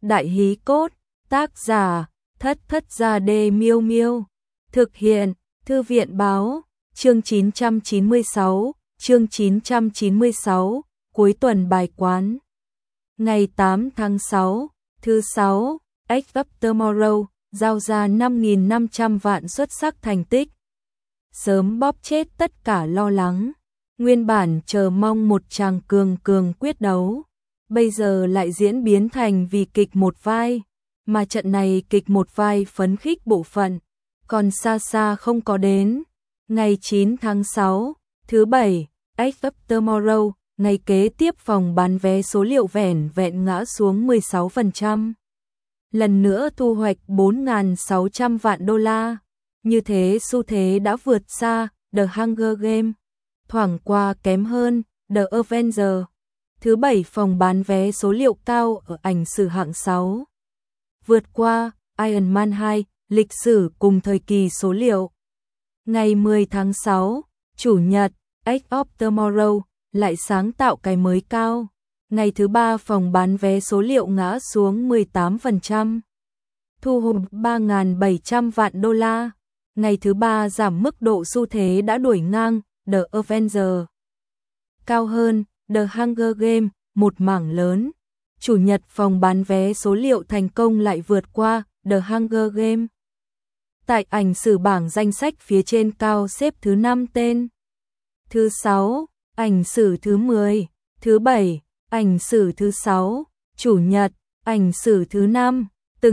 Đại hí cốt, tác giả, Thất Thất Gia Đê Miêu Miêu. Thực hiện, Thư viện Báo, chương 996, cuối tuần bài quán. Ngày 8 tháng 6, thứ 6, X Up Tomorrow, giao ra 5.500 vạn xuất sắc thành tích. Sớm bóp chết tất cả lo lắng. Nguyên bản chờ mong một chàng cường quyết đấu, bây giờ lại diễn biến thành vì kịch một vai, mà trận này kịch một vai phấn khích bộ phận, còn xa xa không có đến. Ngày 9 tháng 6, thứ 7, X Up Tomorrow, ngày kế tiếp phòng bán vé số liệu vẻn vẹn ngã xuống 16%. Lần nữa thu hoạch 4.600 vạn đô la. Như thế xu thế đã vượt xa The Hunger Games, thoảng qua kém hơn The Avengers. Thứ 7 phòng bán vé số liệu cao ở ảnh sử hạng 6. Vượt qua Iron Man 2, lịch sử cùng thời kỳ số liệu. Ngày 10 tháng 6, Chủ nhật, X Up Tomorrow lại sáng tạo cái mới cao. Ngày thứ 3 phòng bán vé số liệu ngã xuống 18%. Thu hút 3.700 vạn đô la. Ngày thứ 3 giảm mức độ xu thế đã đuổi ngang The Avengers. Cao hơn The Hunger Games, một mảng lớn. Chủ nhật phòng bán vé số liệu thành công lại vượt qua The Hunger Games. Tại ảnh sử bảng danh sách phía trên cao xếp thứ 5 tên. Thứ 6, ảnh sử thứ 10. Thứ 7, ảnh sử thứ 6. Chủ nhật, ảnh sử thứ 5.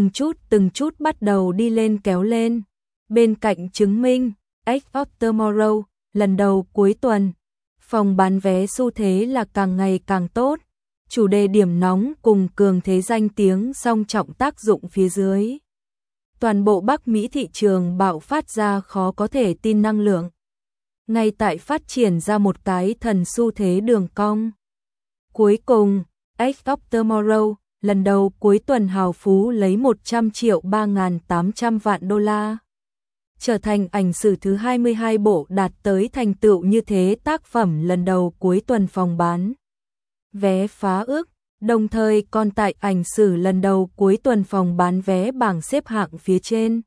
Từng chút bắt đầu đi lên kéo lên. Bên cạnh chứng minh, X Up Tomorrow, lần đầu cuối tuần, phòng bán vé xu thế là càng ngày càng tốt. Chủ đề điểm nóng cùng cường thế danh tiếng song trọng tác dụng phía dưới. Toàn bộ Bắc Mỹ thị trường bạo phát ra khó có thể tin năng lượng. Ngay tại phát triển ra một cái thần xu thế đường cong. Cuối cùng, X Up Tomorrow, lần đầu cuối tuần hào phú lấy 100 triệu 3.800 vạn đô la. Trở thành ảnh sử thứ 22 bộ đạt tới thành tựu như thế tác phẩm lần đầu cuối tuần phòng bán vé phá ước, đồng thời còn tại ảnh sử lần đầu cuối tuần phòng bán vé bảng xếp hạng phía trên.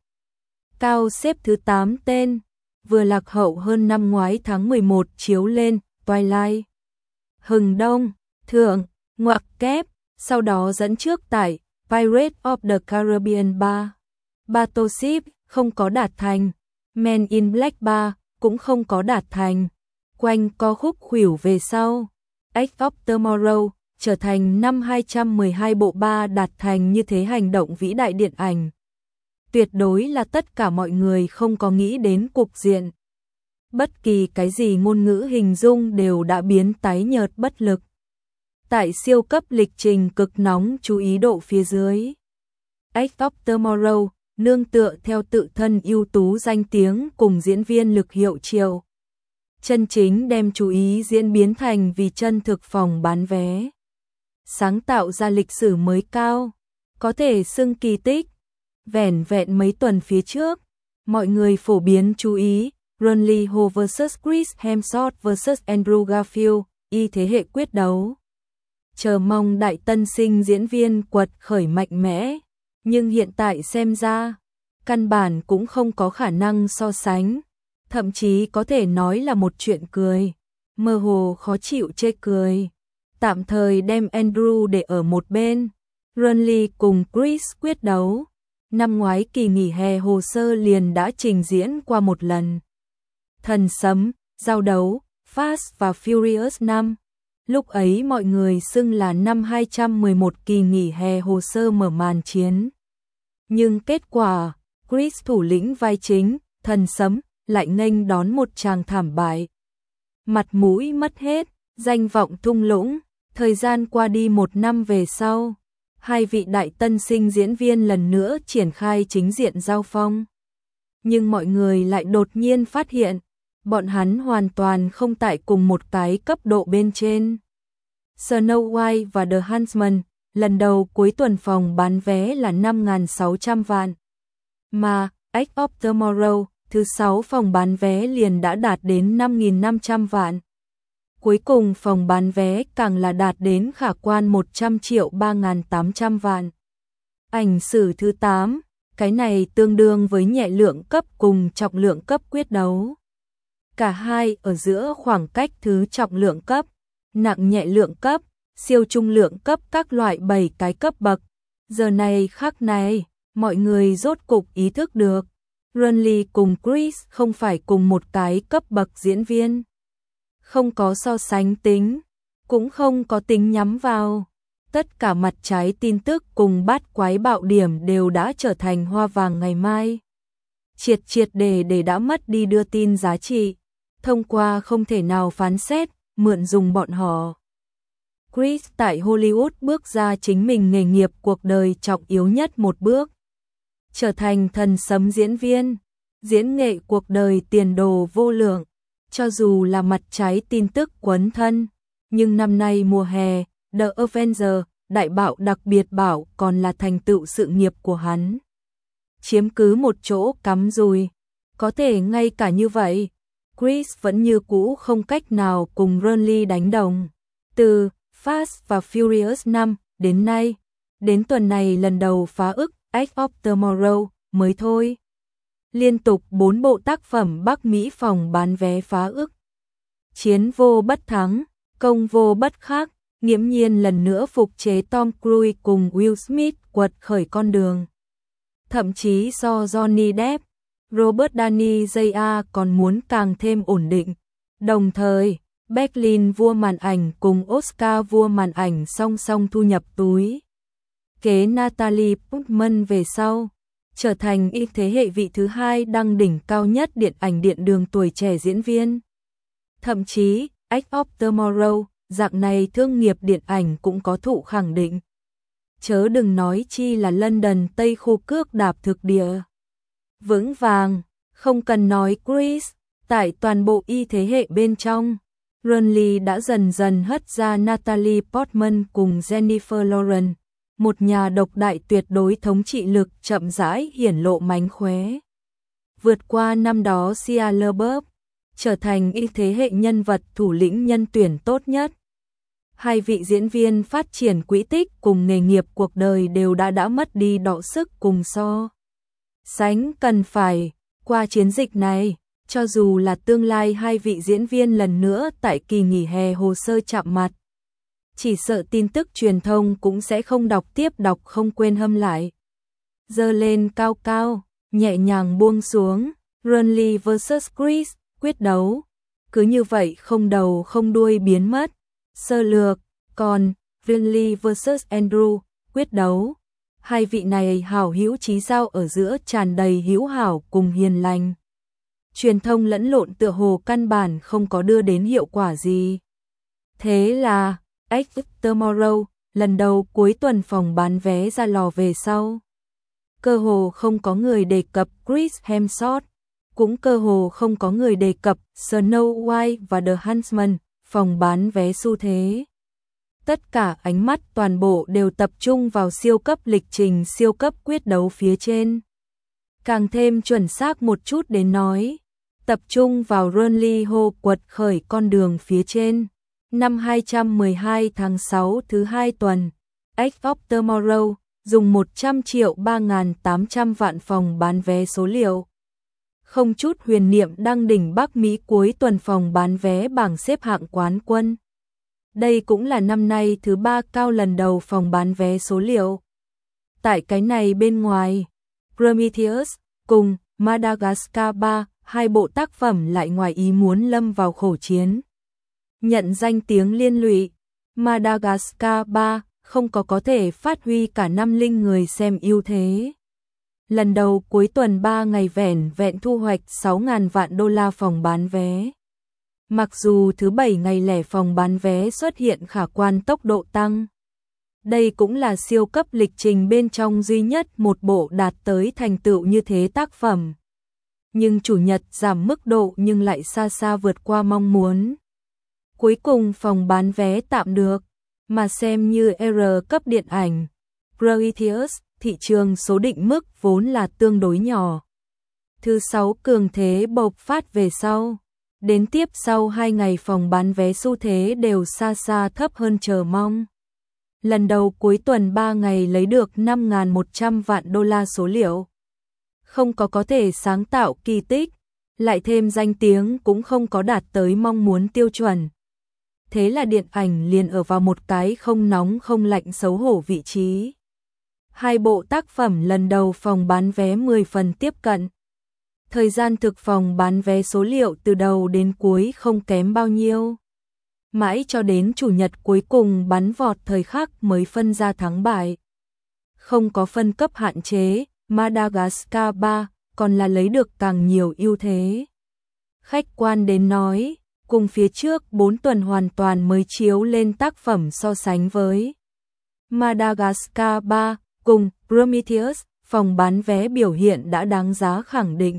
Cao xếp thứ 8 tên, vừa lạc hậu hơn năm ngoái tháng 11 chiếu lên Twilight, Hừng Đông, Thượng, ngoặc kép, sau đó dẫn trước tại Pirates of the Caribbean 3. Battleship không có đạt thành, Men in Black 3 cũng không có đạt thành, quanh co khúc khuỷu về sau. X Up Tomorrow trở thành năm 212 bộ 3 đạt thành như thế hành động vĩ đại điện ảnh. Tuyệt đối là tất cả mọi người không có nghĩ đến cục diện. Bất kỳ cái gì ngôn ngữ hình dung đều đã biến tái nhợt bất lực. Tại siêu cấp lịch trình cực nóng chú ý độ phía dưới. X Up Tomorrow nương tựa theo tự thân ưu tú danh tiếng cùng diễn viên lực hiệu triệu. Chân chính đem chú ý diễn biến thành vì chân thực phòng bán vé. Sáng tạo ra lịch sử mới cao, có thể xưng kỳ tích. Vẻn vẹn mấy tuần phía trước, mọi người phổ biến chú ý Ron Lee Ho vs Chris Hemsworth vs Andrew Garfield, y thế hệ quyết đấu. Chờ mong đại tân sinh diễn viên quật khởi mạnh mẽ, nhưng hiện tại xem ra, căn bản cũng không có khả năng so sánh, thậm chí có thể nói là một chuyện cười, mơ hồ khó chịu chê cười. Tạm thời đem Andrew để ở một bên, Ron Lee cùng Chris quyết đấu. Năm ngoái kỳ nghỉ hè hồ sơ liền đã trình diễn qua một lần. Thần sấm, giao đấu, Fast và Furious 5. Lúc ấy mọi người xưng là năm 211 kỳ nghỉ hè hồ sơ mở màn chiến. Nhưng kết quả, Chris thủ lĩnh vai chính, thần sấm, lại nghênh đón một tràng thảm bại. Mặt mũi mất hết, danh vọng thung lũng, thời gian qua đi một năm về sau. Hai vị đại tân sinh diễn viên lần nữa triển khai chính diện giao phong. Nhưng mọi người lại đột nhiên phát hiện, bọn hắn hoàn toàn không tại cùng một cái cấp độ bên trên. Snow White và The Huntsman, lần đầu cuối tuần phòng bán vé là 5.600 vạn. Mà, X Up Tomorrow, thứ 6 phòng bán vé liền đã đạt đến 5.500 vạn. Cuối cùng phòng bán vé càng là đạt đến khả quan 100 triệu 3.800 vạn. Ảnh sử thứ 8, cái này tương đương với nhẹ lượng cấp cùng trọng lượng cấp quyết đấu. Cả hai ở giữa khoảng cách thứ trọng lượng cấp, nặng nhẹ lượng cấp, siêu trung lượng cấp các loại 7 cái cấp bậc. Giờ này khắc này, mọi người rốt cục ý thức được, Renly cùng Chris không phải cùng một cái cấp bậc diễn viên. Không có so sánh tính, cũng không có tính nhắm vào. Tất cả mặt trái tin tức cùng bát quái bạo điểm đều đã trở thành hoa vàng ngày mai. Triệt để đã mất đi đưa tin giá trị, thông qua không thể nào phán xét, mượn dùng bọn họ. Chris tại Hollywood bước ra chính mình nghề nghiệp cuộc đời trọng yếu nhất một bước. Trở thành thần sấm diễn viên, diễn nghệ cuộc đời tiền đồ vô lượng, cho dù là mặt trái tin tức quấn thân. Nhưng năm nay mùa hè, The Avenger, đại bạo đặc biệt bảo còn là thành tựu sự nghiệp của hắn. Chiếm cứ một chỗ cắm rùi, có thể ngay cả như vậy, Chris vẫn như cũ không cách nào cùng Renly đánh đồng. Từ Fast và Furious 5 đến nay, đến tuần này lần đầu phá ức Edge of Tomorrow mới thôi. Liên tục 4 bộ tác phẩm Bắc Mỹ phòng bán vé phá ức. Chiến vô bất thắng, công vô bất khắc, nghiễm nhiên lần nữa phục chế Tom Cruise cùng Will Smith quật khởi con đường. Thậm chí so Johnny Depp, Robert Downey Jr. còn muốn càng thêm ổn định. Đồng thời, Berlin vua màn ảnh cùng Oscar vua màn ảnh song song thu nhập túi. Kế Natalie Portman về sau, trở thành y thế hệ vị thứ hai đăng đỉnh cao nhất điện ảnh điện đường tuổi trẻ diễn viên. Thậm chí, Edge of Tomorrow, dạng này thương nghiệp điện ảnh cũng có thụ khẳng định. Chớ đừng nói chi là London Tây khu cước đạp thực địa. Vững vàng, không cần nói Chris, tại toàn bộ y thế hệ bên trong, Renly đã dần dần hất ra Natalie Portman cùng Jennifer Lawrence, một nhà độc đại tuyệt đối thống trị lực chậm rãi hiển lộ mánh khóe. Vượt qua năm đó Shia LaBeouf, trở thành y thế hệ nhân vật thủ lĩnh nhân tuyển tốt nhất. Hai vị diễn viên phát triển quỹ tích cùng nghề nghiệp cuộc đời đều đã mất đi đọ sức cùng so sánh cần phải. Qua chiến dịch này, cho dù là tương lai hai vị diễn viên lần nữa tại kỳ nghỉ hè hồ sơ chạm mặt, chỉ sợ tin tức truyền thông cũng sẽ không đọc tiếp đọc không quên hâm lại. Giơ lên cao cao, nhẹ nhàng buông xuống, Renly vs Chris, quyết đấu. Cứ như vậy không đầu không đuôi biến mất. Sơ lược, còn Renly vs Andrew, quyết đấu. Hai vị này hảo hữu chí giao ở giữa tràn đầy hữu hảo cùng hiền lành. Truyền thông lẫn lộn tựa hồ căn bản không có đưa đến hiệu quả gì. Thế là, Edge of Tomorrow, lần đầu cuối tuần phòng bán vé ra lò về sau. Cơ hồ không có người đề cập Chris Hemsworth, cũng cơ hồ không có người đề cập Snow White và The Huntsman, phòng bán vé xu thế. Tất cả ánh mắt toàn bộ đều tập trung vào siêu cấp lịch trình siêu cấp quyết đấu phía trên. Càng thêm chuẩn xác một chút đến nói, tập trung vào Renly Ho quật khởi con đường phía trên. Năm 212 tháng 6 thứ 2 tuần, Edge of Tomorrow dùng 100 triệu 3.800 vạn phòng bán vé số liệu. Không chút huyền niệm đăng đỉnh Bắc Mỹ cuối tuần phòng bán vé bảng xếp hạng quán quân. Đây cũng là năm nay thứ 3 cao lần đầu phòng bán vé số liệu. Tại cái này bên ngoài, Prometheus cùng Madagascar 3, hai bộ tác phẩm lại ngoài ý muốn lâm vào khổ chiến. Nhận danh tiếng liên lụy, Madagascar 3 không có thể phát huy cả năm linh người xem ưu thế. Lần đầu cuối tuần 3 ngày vẻn vẹn thu hoạch 6.000 vạn đô la phòng bán vé. Mặc dù thứ 7 ngày lẻ phòng bán vé xuất hiện khả quan tốc độ tăng. Đây cũng là siêu cấp lịch trình bên trong duy nhất một bộ đạt tới thành tựu như thế tác phẩm. Nhưng chủ nhật giảm mức độ nhưng lại xa xa vượt qua mong muốn. Cuối cùng phòng bán vé tạm được, mà xem như R cấp điện ảnh. Prometheus, thị trường số định mức vốn là tương đối nhỏ. Thứ 6 cường thế bộc phát về sau. Đến tiếp sau 2 ngày phòng bán vé xu thế đều xa xa thấp hơn chờ mong. lần đầu cuối tuần 3 ngày lấy được 5.100 vạn đô la số liệu. Không có thể sáng tạo kỳ tích, lại thêm danh tiếng cũng không có đạt tới mong muốn tiêu chuẩn. Thế là điện ảnh liền ở vào một cái không nóng không lạnh xấu hổ vị trí. Hai bộ tác phẩm lần đầu phòng bán vé 10 phần tiếp cận. Thời gian thực phòng bán vé số liệu từ đầu đến cuối không kém bao nhiêu. Mãi cho đến chủ nhật cuối cùng bắn vọt thời khắc mới phân ra thắng bại. Không có phân cấp hạn chế, Madagascar 3 còn là lấy được càng nhiều ưu thế. Khách quan đến nói, cùng phía trước 4 tuần hoàn toàn mới chiếu lên tác phẩm so sánh với Madagascar 3 cùng Prometheus, phòng bán vé biểu hiện đã đáng giá khẳng định.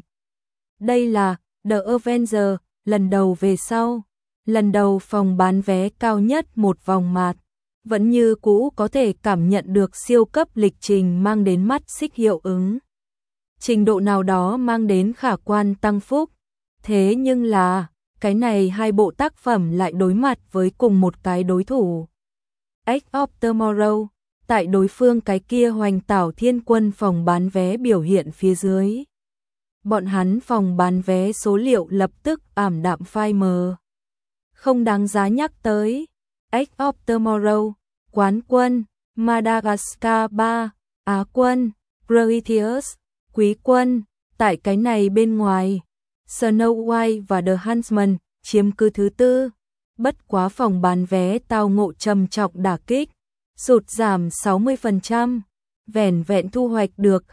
Đây là The Avenger, lần đầu về sau, lần đầu phòng bán vé cao nhất một vòng mạt, vẫn như cũ có thể cảm nhận được siêu cấp lịch trình mang đến mắt xích hiệu ứng. Trình độ nào đó mang đến khả quan tăng phúc, thế nhưng là, cái này hai bộ tác phẩm lại đối mặt với cùng một cái đối thủ. Edge of Tomorrow, tại đối phương cái kia hoành tảo thiên quân phòng bán vé biểu hiện phía dưới. Bọn hắn phòng bán vé số liệu lập tức ảm đạm phai mờ. Không đáng giá nhắc tới. Edge of Tomorrow, quán quân, Madagascar 3, Á quân, Prometheus, quý quân, tại cái này bên ngoài. Snow White và The Huntsman chiếm cứ thứ tư. Bất quá phòng bán vé tao ngộ trầm trọng đả kích, sụt giảm 60%, vẻn vẹn thu hoạch được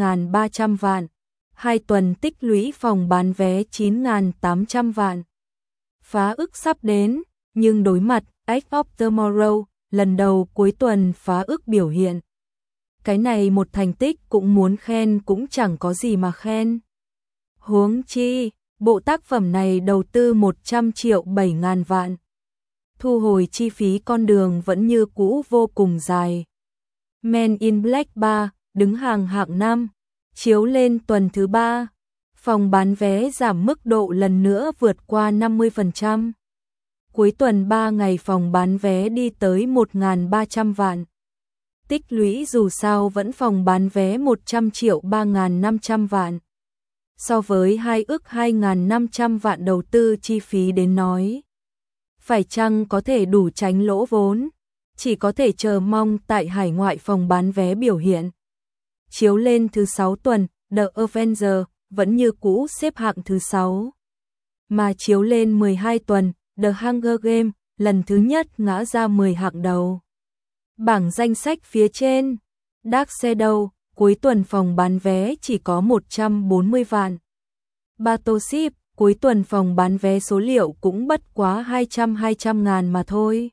2.300 vạn. 2 tuần tích lũy phòng bán vé 9.800 vạn. Phá ức sắp đến, nhưng đối mặt Edge of Tomorrow, lần đầu cuối tuần phá ức biểu hiện. Cái này một thành tích cũng muốn khen cũng chẳng có gì mà khen. Huống chi, bộ tác phẩm này đầu tư 100 triệu 7.000 vạn. Thu hồi chi phí con đường vẫn như cũ vô cùng dài. Men in Black 3, đứng hàng hạng 5, chiếu lên tuần thứ 3. Phòng bán vé giảm mức độ lần nữa vượt qua 50%. Cuối tuần 3 ngày phòng bán vé đi tới 1.300 vạn. Tích lũy dù sao vẫn phòng bán vé 100 triệu 3.500 vạn. So với 2 ức 2.500 vạn đầu tư chi phí đến nói, phải chăng có thể đủ tránh lỗ vốn, chỉ có thể chờ mong tại hải ngoại phòng bán vé biểu hiện. Chiếu lên thứ 6 tuần, The Avenger vẫn như cũ xếp hạng thứ 6. Mà chiếu lên 12 tuần, The Hunger Games lần thứ nhất ngã ra 10 hạng đầu. Bảng danh sách phía trên, Dark Shadow cuối tuần phòng bán vé chỉ có 140 vạn. Battleship cuối tuần phòng bán vé số liệu cũng bất quá 200 ngàn mà thôi.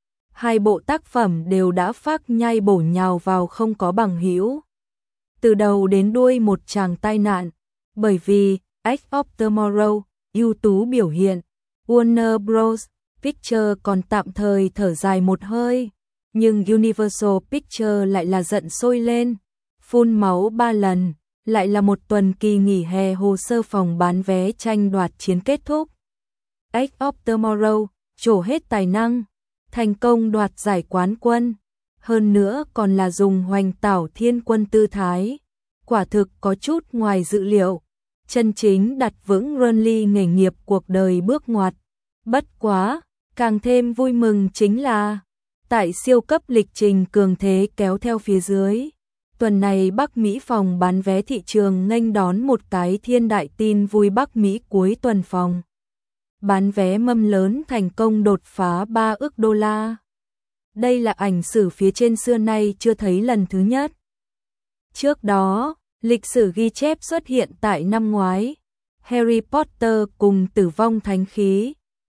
Hai bộ tác phẩm đều đã phác nhai bổ nhào vào không có bằng hữu. Từ đầu đến đuôi một tràng tai nạn, bởi vì Edge of Tomorrow, ưu tú biểu hiện, Warner Bros. Pictures còn tạm thời thở dài một hơi, nhưng Universal Pictures lại là giận sôi lên, phun máu 3 lần, lại là một tuần kỳ nghỉ hè hồ sơ phòng bán vé tranh đoạt chiến kết thúc. Edge of Tomorrow trổ hết tài năng, thành công đoạt giải quán quân, hơn nữa còn là dùng hoành tảo thiên quân tư thái, quả thực có chút ngoài dự liệu, chân chính đặt vững Renly nghề nghiệp cuộc đời bước ngoặt. Bất quá, càng thêm vui mừng chính là, tại siêu cấp lịch trình cường thế kéo theo phía dưới, tuần này Bắc Mỹ phòng bán vé thị trường nghênh đón một cái thiên đại tin vui. Bắc Mỹ cuối tuần phòng bán vé mâm lớn thành công đột phá 3 ức đô la. Đây là ảnh sử phía trên xưa nay chưa thấy lần thứ nhất. Trước đó, lịch sử ghi chép xuất hiện tại năm ngoái, Harry Potter cùng Tử vong thánh khí.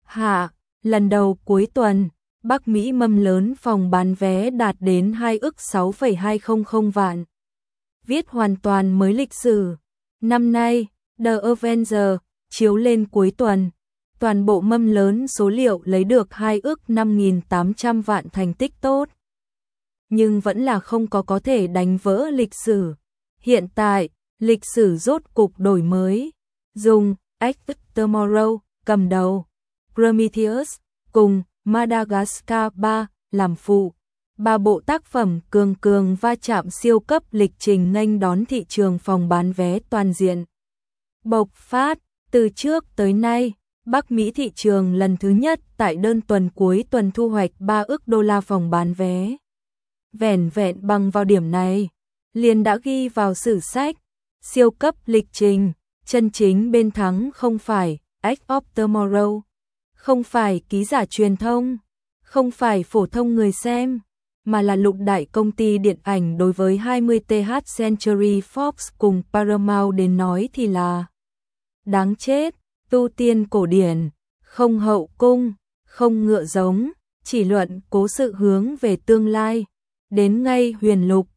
Lần đầu cuối tuần, Bắc Mỹ mâm lớn phòng bán vé đạt đến 2 ức 6,200 vạn. Viết hoàn toàn mới lịch sử. Năm nay, The Avenger chiếu lên cuối tuần, toàn bộ mâm lớn số liệu lấy được 2 ức 5.800 vạn thành tích tốt. Nhưng vẫn là không có thể đánh vỡ lịch sử. Hiện tại, lịch sử rốt cục đổi mới. Dùng Edge of Tomorrow cầm đầu, Prometheus cùng Madagascar 3 làm phụ. Ba bộ tác phẩm cường cường va chạm siêu cấp lịch trình nghênh đón thị trường phòng bán vé toàn diện. Bộc phát, từ trước tới nay, Bắc Mỹ thị trường lần thứ nhất tại đơn tuần cuối tuần thu hoạch 3 ức đô la phòng bán vé. Vẻn vẹn bằng vào điểm này, liền đã ghi vào sử sách, siêu cấp lịch trình, chân chính bên thắng không phải Edge of Tomorrow, không phải ký giả truyền thông, không phải phổ thông người xem, mà là lục đại công ty điện ảnh đối với 20th Century Fox cùng Paramount đến nói thì là đáng chết, tu tiên cổ điển, không hậu cung, không ngựa giống, chỉ luận cố sự hướng về tương lai, đến ngay huyền lục,